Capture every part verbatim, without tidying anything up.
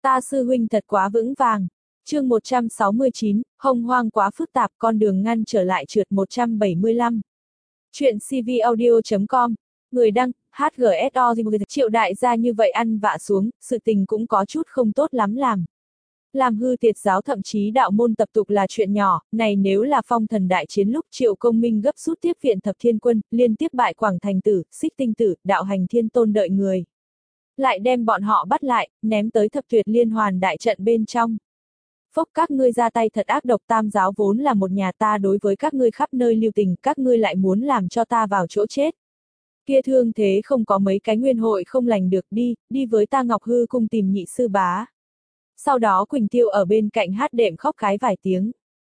Ta sư huynh thật quá vững vàng. Chương một trăm sáu mươi chín, hông hoang quá phức tạp, con đường ngăn trở lại trượt một trăm bảy mươi lăm. Chuyện cvaudio chấm com. Người đăng, hát giê ét o. Triệu đại gia như vậy ăn vạ xuống, sự tình cũng có chút không tốt lắm làm. Làm hư tiệt giáo thậm chí đạo môn tập tục là chuyện nhỏ, này nếu là phong thần đại chiến lúc Triệu Công Minh gấp rút tiếp viện thập thiên quân, liên tiếp bại Quảng Thành Tử, Xích Tinh Tử, đạo hành thiên tôn đợi người. Lại đem bọn họ bắt lại, ném tới thập tuyệt liên hoàn đại trận bên trong. Phốc, các ngươi ra tay thật ác độc, tam giáo vốn là một nhà, ta đối với các ngươi khắp nơi lưu tình, các ngươi lại muốn làm cho ta vào chỗ chết. Kia thương thế không có mấy cái nguyên hội không lành được, đi, đi với ta Ngọc Hư cung tìm nhị sư bá. Sau đó Quỳnh Tiêu ở bên cạnh hát đệm khóc cái vài tiếng.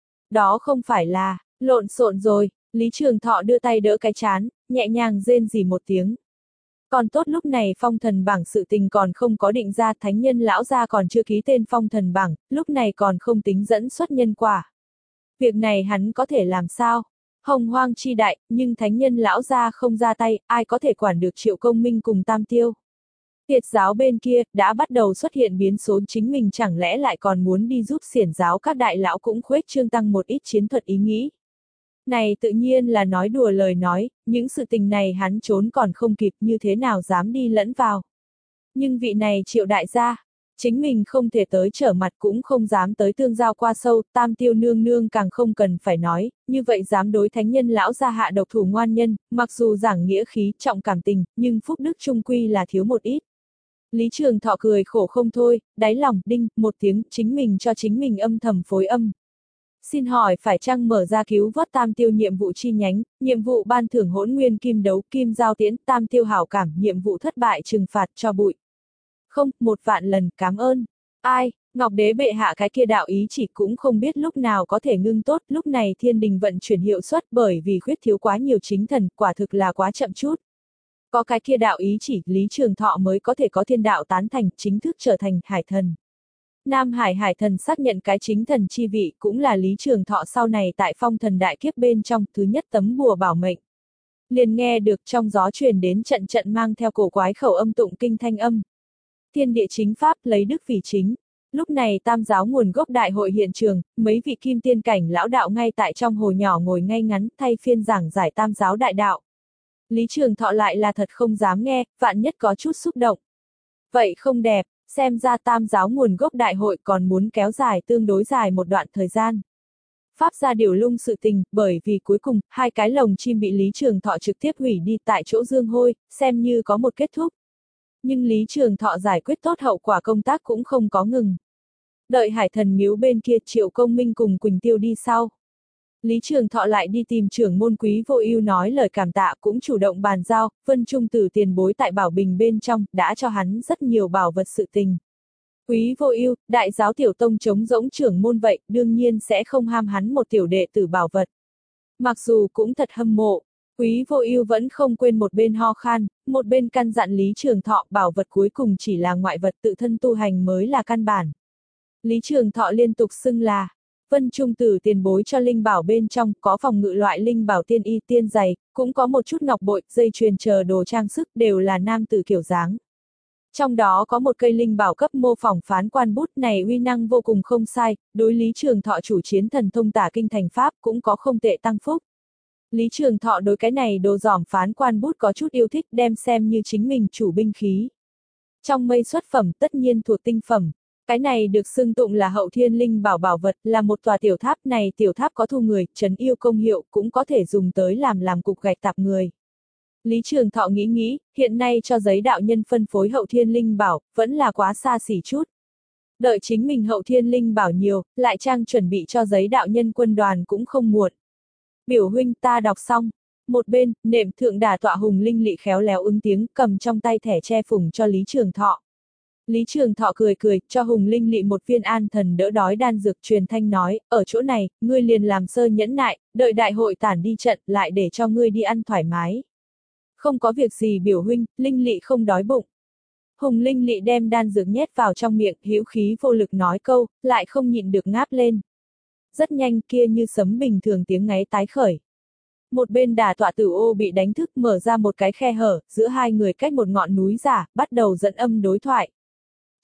Đó không phải là, lộn xộn rồi, Lý Trường Thọ đưa tay đỡ cái chán, nhẹ nhàng rên rỉ một tiếng. Còn tốt lúc này phong thần bảng sự tình còn không có định ra, thánh nhân lão gia còn chưa ký tên phong thần bảng, lúc này còn không tính dẫn xuất nhân quả. Việc này hắn có thể làm sao? Hồng hoang chi đại, nhưng thánh nhân lão gia không ra tay, ai có thể quản được Triệu Công Minh cùng Tam Tiêu? Tiệt giáo bên kia, đã bắt đầu xuất hiện biến số, chính mình chẳng lẽ lại còn muốn đi giúp xiển giáo các đại lão cũng khuếch trương tăng một ít chiến thuật ý nghĩ. Này tự nhiên là nói đùa lời nói, những sự tình này hắn trốn còn không kịp, như thế nào dám đi lẫn vào. Nhưng vị này Triệu đại gia, chính mình không thể tới trở mặt cũng không dám tới tương giao qua sâu, Tam Tiêu nương nương càng không cần phải nói, như vậy dám đối thánh nhân lão gia hạ độc thủ ngoan nhân, mặc dù giảng nghĩa khí, trọng cảm tình, nhưng phúc đức trung quy là thiếu một ít. Lý Trường Thọ cười khổ không thôi, đáy lòng, đinh, một tiếng, chính mình cho chính mình âm thầm phối âm. Xin hỏi phải chăng mở ra cứu vớt Tam Tiêu nhiệm vụ chi nhánh, nhiệm vụ ban thưởng hỗn nguyên kim đấu, kim giao tiễn, Tam Tiêu hảo cảm, nhiệm vụ thất bại trừng phạt cho bụi. Không, một vạn lần, cảm ơn. Ai, Ngọc Đế bệ hạ cái kia đạo ý chỉ cũng không biết lúc nào có thể ngưng tốt, lúc này thiên đình vận chuyển hiệu suất bởi vì khuyết thiếu quá nhiều chính thần, quả thực là quá chậm chút. Có cái kia đạo ý chỉ, Lý Trường Thọ mới có thể có thiên đạo tán thành, chính thức trở thành hải thần. Nam Hải hải thần xác nhận cái chính thần chi vị cũng là Lý Trường Thọ sau này tại phong thần đại kiếp bên trong thứ nhất tấm bùa bảo mệnh. Liền nghe được trong gió truyền đến trận trận mang theo cổ quái khẩu âm tụng kinh thanh âm. Thiên địa chính pháp lấy đức vì chính. Lúc này tam giáo nguồn gốc đại hội hiện trường, mấy vị kim tiên cảnh lão đạo ngay tại trong hồ nhỏ ngồi ngay ngắn thay phiên giảng giải tam giáo đại đạo. Lý Trường Thọ lại là thật không dám nghe, vạn nhất có chút xúc động. Vậy không đẹp, xem ra tam giáo nguồn gốc đại hội còn muốn kéo dài tương đối dài một đoạn thời gian. Pháp gia điều lung sự tình, bởi vì cuối cùng, hai cái lồng chim bị Lý Trường Thọ trực tiếp hủy đi tại chỗ dương hôi, xem như có một kết thúc. Nhưng Lý Trường Thọ giải quyết tốt hậu quả công tác cũng không có ngừng. Đợi hải thần miếu bên kia Triệu Công Minh cùng Quỳnh Tiêu đi sau. Lý Trường Thọ lại đi tìm trưởng môn Quý Vô Ưu nói lời cảm tạ, cũng chủ động bàn giao, Vân Trung Tử tiền bối tại Bảo Bình bên trong, đã cho hắn rất nhiều bảo vật sự tình. Quý Vô Ưu, đại giáo tiểu tông chống rỗng trưởng môn vậy, đương nhiên sẽ không ham hắn một tiểu đệ tử bảo vật. Mặc dù cũng thật hâm mộ, Quý Vô Ưu vẫn không quên một bên ho khan, một bên căn dặn Lý Trường Thọ bảo vật cuối cùng chỉ là ngoại vật, tự thân tu hành mới là căn bản. Lý Trường Thọ liên tục xưng là Vân Trung Tử tiền bối cho linh bảo bên trong, có phòng ngự loại linh bảo tiên y tiên giày, cũng có một chút ngọc bội, dây chuyền chờ đồ trang sức, đều là nam tử kiểu dáng. Trong đó có một cây linh bảo cấp mô phỏng phán quan bút này uy năng vô cùng không sai, đối Lý Trường Thọ chủ chiến thần thông tả kinh thành pháp cũng có không tệ tăng phúc. Lý Trường Thọ đối cái này đồ giỏm phán quan bút có chút yêu thích, đem xem như chính mình chủ binh khí. Trong mây xuất phẩm tất nhiên thuộc tinh phẩm. Cái này được xưng tụng là hậu thiên linh bảo bảo vật, là một tòa tiểu tháp, này tiểu tháp có thu người, trấn yêu công hiệu, cũng có thể dùng tới làm làm cục gạch tạp người. Lý Trường Thọ nghĩ nghĩ, hiện nay cho giấy đạo nhân phân phối hậu thiên linh bảo, vẫn là quá xa xỉ chút. Đợi chính mình hậu thiên linh bảo nhiều, lại trang chuẩn bị cho giấy đạo nhân quân đoàn cũng không muộn. Biểu huynh, ta đọc xong. Một bên, nệm thượng đà tọa Hùng Linh Lị khéo léo ứng tiếng, cầm trong tay thẻ che phùng cho Lý Trường Thọ. Lý Trường Thọ cười cười, cho Hùng Linh Lị một viên an thần đỡ đói đan dược, truyền thanh nói, ở chỗ này, ngươi liền làm sơ nhẫn nại, đợi đại hội tản đi trận, lại để cho ngươi đi ăn thoải mái. Không có việc gì biểu huynh, Linh Lị không đói bụng. Hùng Linh Lị đem đan dược nhét vào trong miệng, hữu khí vô lực nói câu, lại không nhịn được ngáp lên. Rất nhanh kia như sấm bình thường tiếng ngáy tái khởi. Một bên đà tọa Tử Ô bị đánh thức, mở ra một cái khe hở, giữa hai người cách một ngọn núi giả, bắt đầu dẫn âm đối thoại.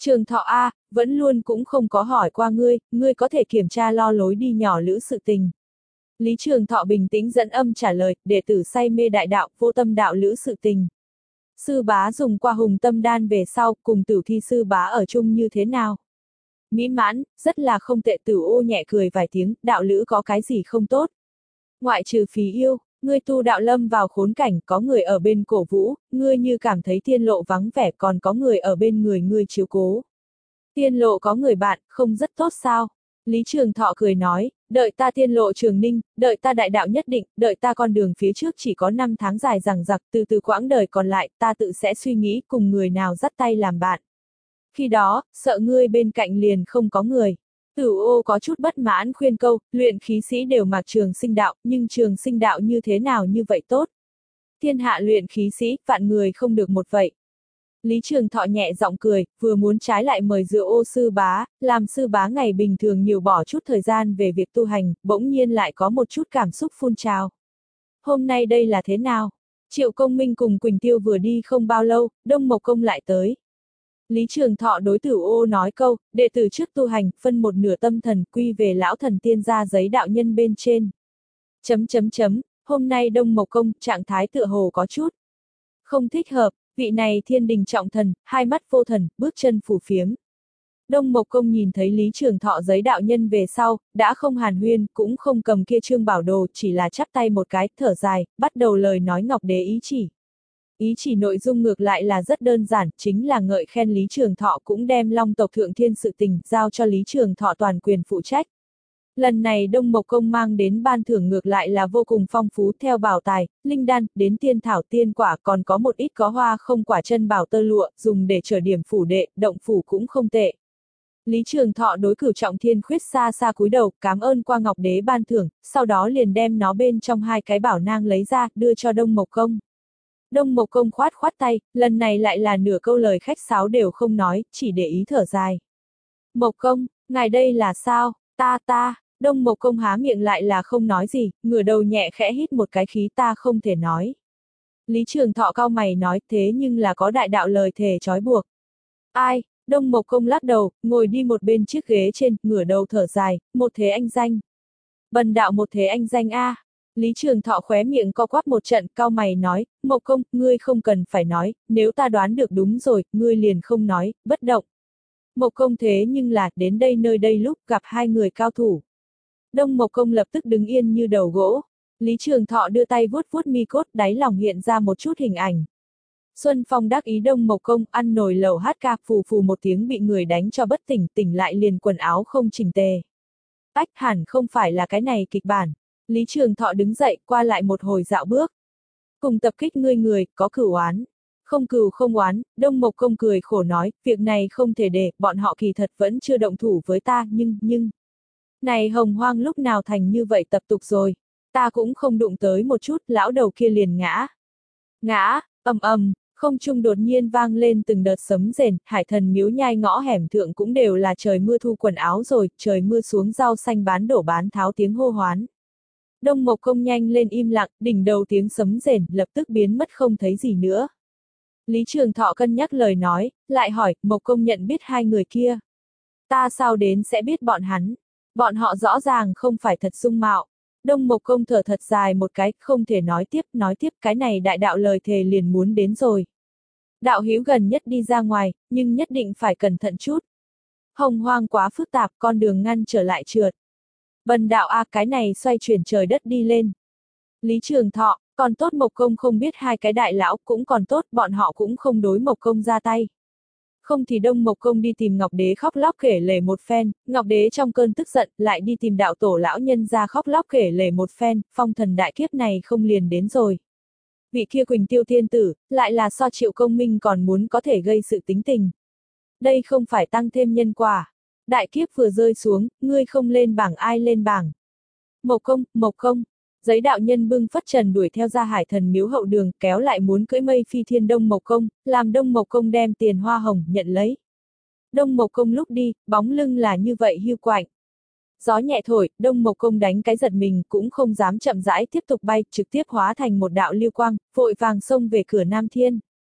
Trường Thọ a, vẫn luôn cũng không có hỏi qua ngươi, ngươi có thể kiểm tra lo lối đi nhỏ lữ sự tình. Lý Trường Thọ bình tĩnh dẫn âm trả lời, đệ tử say mê đại đạo, vô tâm đạo lữ sự tình. Sư bá dùng qua hùng tâm đan về sau, cùng Tử Thi sư bá ở chung như thế nào? Mỹ mãn, rất là không tệ. Tử Ô nhẹ cười vài tiếng, đạo lữ có cái gì không tốt? Ngoại trừ phí yêu, ngươi tu đạo lâm vào khốn cảnh, có người ở bên cổ vũ, ngươi như cảm thấy tiên lộ vắng vẻ, còn có người ở bên người ngươi chiếu cố. Tiên lộ có người bạn, không rất tốt sao? Lý Trường Thọ cười nói, đợi ta tiên lộ trường ninh, đợi ta đại đạo nhất định, đợi ta con đường phía trước chỉ có năm tháng dài dằng dặc, từ từ quãng đời còn lại, ta tự sẽ suy nghĩ cùng người nào dắt tay làm bạn. Khi đó, sợ ngươi bên cạnh liền không có người. Tử Ô có chút bất mãn khuyên câu, luyện khí sĩ đều mặc trường sinh đạo, nhưng trường sinh đạo như thế nào như vậy tốt? Thiên hạ luyện khí sĩ, vạn người không được một vậy. Lý Trường Thọ nhẹ giọng cười, vừa muốn trái lại mời dựa Ô sư bá, làm sư bá ngày bình thường nhiều bỏ chút thời gian về việc tu hành, bỗng nhiên lại có một chút cảm xúc phun trào. Hôm nay đây là thế nào? Triệu Công Minh cùng Quỳnh Tiêu vừa đi không bao lâu, Đông Mộc Công lại tới. Lý Trường Thọ đối Tử Ô nói câu, đệ tử trước tu hành, phân một nửa tâm thần, quy về lão thần tiên gia giấy đạo nhân bên trên. Chấm chấm chấm, hôm nay Đông Mộc Công, trạng thái tựa hồ có chút không thích hợp, vị này thiên đình trọng thần, hai mắt vô thần, bước chân phủ phiếm. Đông Mộc Công nhìn thấy Lý Trường Thọ giấy đạo nhân về sau, đã không hàn huyên, cũng không cầm kia trương bảo đồ, chỉ là chắp tay một cái, thở dài, bắt đầu lời nói Ngọc Đế ý chỉ. Ý chỉ nội dung ngược lại là rất đơn giản, chính là ngợi khen Lý Trường Thọ cũng đem Long tộc thượng thiên sự tình, giao cho Lý Trường Thọ toàn quyền phụ trách. Lần này Đông Mộc Công mang đến ban thưởng ngược lại là vô cùng phong phú, theo bảo tài, linh đan, đến tiên thảo tiên quả, còn có một ít có hoa không quả chân bảo tơ lụa, dùng để trở điểm phủ đệ, động phủ cũng không tệ. Lý Trường Thọ đối Cửu Trọng Thiên Khuyết xa xa cúi đầu, cảm ơn qua Ngọc Đế ban thưởng, sau đó liền đem nó bên trong hai cái bảo nang lấy ra, đưa cho Đông Mộc Công. Đông Mộc Công khoát khoát tay, lần này lại là nửa câu lời khách sáo đều không nói, chỉ để ý thở dài. Mộc Công, ngài đây là sao? Ta ta, Đông Mộc Công há miệng lại là không nói gì, ngửa đầu nhẹ khẽ hít một cái khí, ta không thể nói. Lý Trường Thọ cau mày nói, thế nhưng là có đại đạo lời thề trói buộc. Ai? Đông Mộc Công lắc đầu, ngồi đi một bên chiếc ghế trên, ngửa đầu thở dài, một thế anh danh. Bần đạo một thế anh danh a. Lý Trường Thọ khóe miệng co quắp một trận, cau mày nói, Mộc Công, ngươi không cần phải nói, nếu ta đoán được đúng rồi, ngươi liền không nói, bất động. Mộc Công thế nhưng là, đến đây nơi đây lúc gặp hai người cao thủ. Đông Mộc Công lập tức đứng yên như đầu gỗ. Lý Trường Thọ đưa tay vuốt vuốt mi cốt, đáy lòng hiện ra một chút hình ảnh. Xuân Phong đắc ý Đông Mộc Công ăn nồi lẩu hát ca, phù phù một tiếng bị người đánh cho bất tỉnh, tỉnh lại liền quần áo không chỉnh tề. Ách, hẳn không phải là cái này kịch bản. Lý Trường Thọ đứng dậy, qua lại một hồi dạo bước. Cùng tập kích ngươi người, có cửu oán. Không cừu không oán, Đông Mộc Công cười khổ nói, việc này không thể để, bọn họ kỳ thật vẫn chưa động thủ với ta, nhưng, nhưng... Này Hồng Hoang lúc nào thành như vậy tập tục rồi, ta cũng không đụng tới một chút, lão đầu kia liền ngã. Ngã, ầm ầm, không trung đột nhiên vang lên từng đợt sấm rền, Hải Thần miếu nhai ngõ hẻm thượng cũng đều là trời mưa thu quần áo rồi, trời mưa xuống rau xanh bán đổ bán tháo tiếng hô hoán. Đông Mộc Công nhanh lên im lặng, đỉnh đầu tiếng sấm rền, lập tức biến mất không thấy gì nữa. Lý Trường Thọ cân nhắc lời nói, lại hỏi, Mộc Công nhận biết hai người kia. Ta sao đến sẽ biết bọn hắn? Bọn họ rõ ràng không phải thật dung mạo. Đông Mộc Công thở thật dài một cái, không thể nói tiếp, nói tiếp cái này đại đạo lời thề liền muốn đến rồi. Đạo hữu gần nhất đi ra ngoài, nhưng nhất định phải cẩn thận chút. Hồng Hoang quá phức tạp, con đường ngăn trở lại trượt. Bần đạo a, cái này xoay chuyển trời đất đi lên. Lý Trường Thọ, còn tốt Mộc Công không biết hai cái đại lão, cũng còn tốt, bọn họ cũng không đối Mộc Công ra tay. Không thì Đông Mộc Công đi tìm Ngọc Đế khóc lóc kể lể một phen, Ngọc Đế trong cơn tức giận, lại đi tìm đạo tổ lão nhân ra khóc lóc kể lể một phen, phong thần đại kiếp này không liền đến rồi. Vị kia Quỳnh Tiêu Thiên Tử, lại là so Triệu Công Minh còn muốn có thể gây sự tính tình. Đây không phải tăng thêm nhân quả. Đại kiếp vừa rơi xuống, ngươi không lên bảng ai lên bảng. Mộc Công, Mộc Công. Giấy đạo nhân bưng phất trần đuổi theo ra Hải Thần miếu hậu đường, kéo lại muốn cưỡi mây phi thiên Đông Mộc Công, làm Đông Mộc Công đem tiền hoa hồng nhận lấy. Đông Mộc Công lúc đi, bóng lưng là như vậy hiu quạnh. Gió nhẹ thổi, Đông Mộc Công đánh cái giật mình, cũng không dám chậm rãi tiếp tục bay, trực tiếp hóa thành một đạo lưu quang, vội vàng xông về cửa Nam Thiên.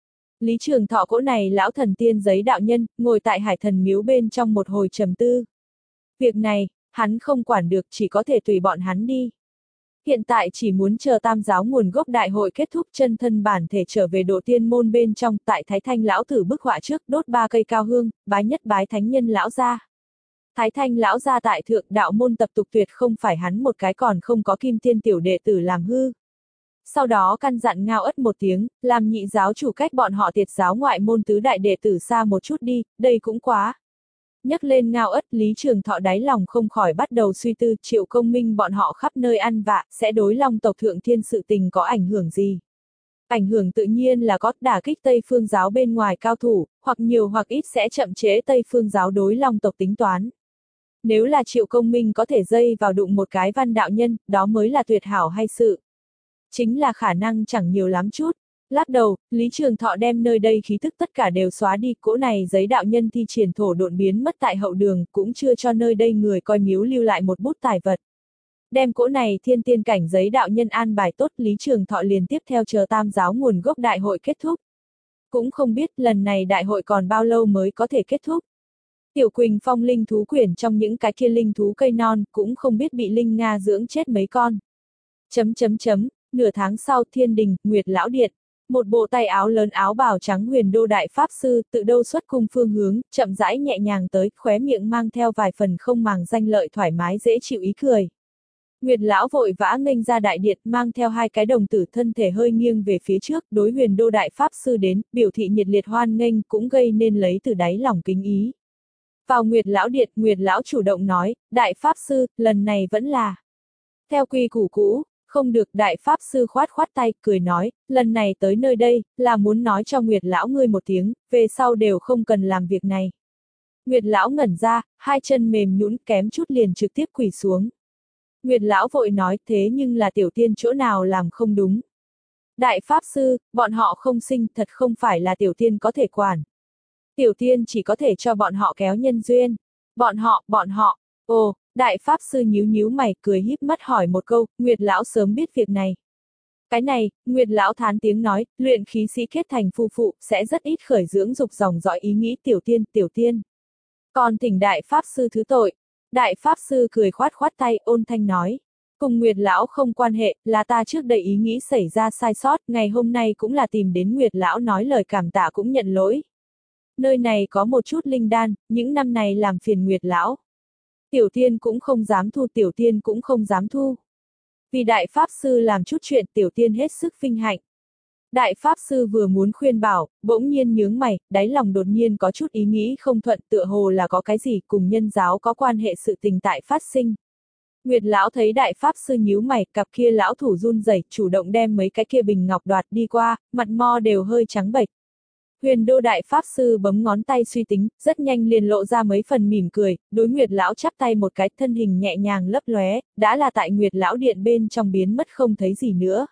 Lý Trường Thọ cỗ này lão thần tiên giấy đạo nhân, ngồi tại Hải Thần miếu bên trong một hồi trầm tư. Việc này, hắn không quản được, chỉ có thể tùy bọn hắn đi. Hiện tại chỉ muốn chờ tam giáo nguồn gốc đại hội kết thúc, chân thân bản thể trở về độ tiên môn bên trong, tại Thái Thanh lão tử bức họa trước đốt ba cây cao hương, bái nhất bái thánh nhân lão gia. Thái Thanh lão gia tại thượng đạo môn tập tục tuyệt không phải hắn một cái còn không có kim tiên tiểu đệ tử làm hư. Sau đó căn dặn Ngao Ất một tiếng, làm nhị giáo chủ cách bọn họ Tiệt giáo ngoại môn tứ đại đệ tử xa một chút đi, đây cũng quá. Nhắc lên Ngao Ất, Lý Trường Thọ đáy lòng không khỏi bắt đầu suy tư, Triệu Công Minh bọn họ khắp nơi ăn vạ, sẽ đối Long tộc thượng thiên sự tình có ảnh hưởng gì? Ảnh hưởng tự nhiên là có, đả kích Tây Phương giáo bên ngoài cao thủ, hoặc nhiều hoặc ít sẽ chậm chế Tây Phương giáo đối Long tộc tính toán. Nếu là Triệu Công Minh có thể dây vào đụng một cái văn đạo nhân, đó mới là tuyệt hảo hay sự. Chính là khả năng chẳng nhiều lắm chút. Lắc đầu, Lý Trường Thọ đem nơi đây khí thức tất cả đều xóa đi, cỗ này giấy đạo nhân thi triển thổ độn biến mất tại hậu đường, cũng chưa cho nơi đây người coi miếu lưu lại một bút tài vật. Đem cỗ này thiên tiên cảnh giấy đạo nhân an bài tốt, Lý Trường Thọ liền tiếp theo chờ tam giáo nguồn gốc đại hội kết thúc. Cũng không biết lần này đại hội còn bao lâu mới có thể kết thúc. Tiểu Quỳnh Phong linh thú quyển trong những cái kia linh thú cây non, cũng không biết bị linh Nga dưỡng chết mấy con. Chấm chấm chấm, nửa tháng sau Thiên Đình, Nguyệt Lão Điện. Một bộ tay áo lớn áo bào trắng Huyền Đô Đại Pháp Sư, tự đâu xuất cung phương hướng, chậm rãi nhẹ nhàng tới, khóe miệng mang theo vài phần không màng danh lợi thoải mái dễ chịu ý cười. Nguyệt Lão vội vã nghênh ra đại điện, mang theo hai cái đồng tử, thân thể hơi nghiêng về phía trước, đối Huyền Đô Đại Pháp Sư đến, biểu thị nhiệt liệt hoan nghênh, cũng gây nên lấy từ đáy lòng kính ý. Vào Nguyệt Lão điện, Nguyệt Lão chủ động nói, Đại Pháp Sư, lần này vẫn là theo quy củ cũ. Không được, Đại Pháp Sư khoát khoát tay, cười nói, lần này tới nơi đây, là muốn nói cho Nguyệt Lão ngươi một tiếng, về sau đều không cần làm việc này. Nguyệt Lão ngẩn ra, hai chân mềm nhũn kém chút liền trực tiếp quỳ xuống. Nguyệt Lão vội nói, thế nhưng là tiểu tiên chỗ nào làm không đúng. Đại Pháp Sư, bọn họ không sinh, thật không phải là tiểu tiên có thể quản. Tiểu tiên chỉ có thể cho bọn họ kéo nhân duyên. Bọn họ, bọn họ, ồ. Đại Pháp Sư nhíu nhíu mày, cười híp mắt hỏi một câu, Nguyệt Lão sớm biết việc này. Cái này, Nguyệt Lão thán tiếng nói, luyện khí sĩ kết thành phu phụ, sẽ rất ít khởi dưỡng dục dòng dõi ý nghĩ tiểu tiên, tiểu tiên. Còn thỉnh Đại Pháp Sư thứ tội. Đại Pháp Sư cười khoát khoát tay, ôn thanh nói. Cùng Nguyệt Lão không quan hệ, là ta trước đây ý nghĩ xảy ra sai sót, ngày hôm nay cũng là tìm đến Nguyệt Lão nói lời cảm tạ cũng nhận lỗi. Nơi này có một chút linh đan, những năm này làm phiền Nguyệt Lão. Tiểu tiên cũng không dám thu, tiểu tiên cũng không dám thu. Vì Đại Pháp Sư làm chút chuyện, tiểu tiên hết sức vinh hạnh. Đại Pháp Sư vừa muốn khuyên bảo, bỗng nhiên nhướng mày, đáy lòng đột nhiên có chút ý nghĩ không thuận, tựa hồ là có cái gì cùng nhân giáo có quan hệ sự tình tại phát sinh. Nguyệt Lão thấy Đại Pháp Sư nhíu mày, cặp kia lão thủ run rẩy, chủ động đem mấy cái kia bình ngọc đoạt đi qua, mặt mo đều hơi trắng bệch. Huyền Đô Đại Pháp Sư bấm ngón tay suy tính, rất nhanh liền lộ ra mấy phần mỉm cười, đối Nguyệt Lão chắp tay một cái, thân hình nhẹ nhàng lấp lóe, đã là tại Nguyệt Lão điện bên trong biến mất không thấy gì nữa.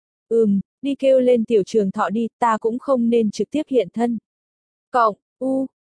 Ừm, đi kêu lên Tiểu Trường Thọ đi, ta cũng không nên trực tiếp hiện thân. Cộng, u,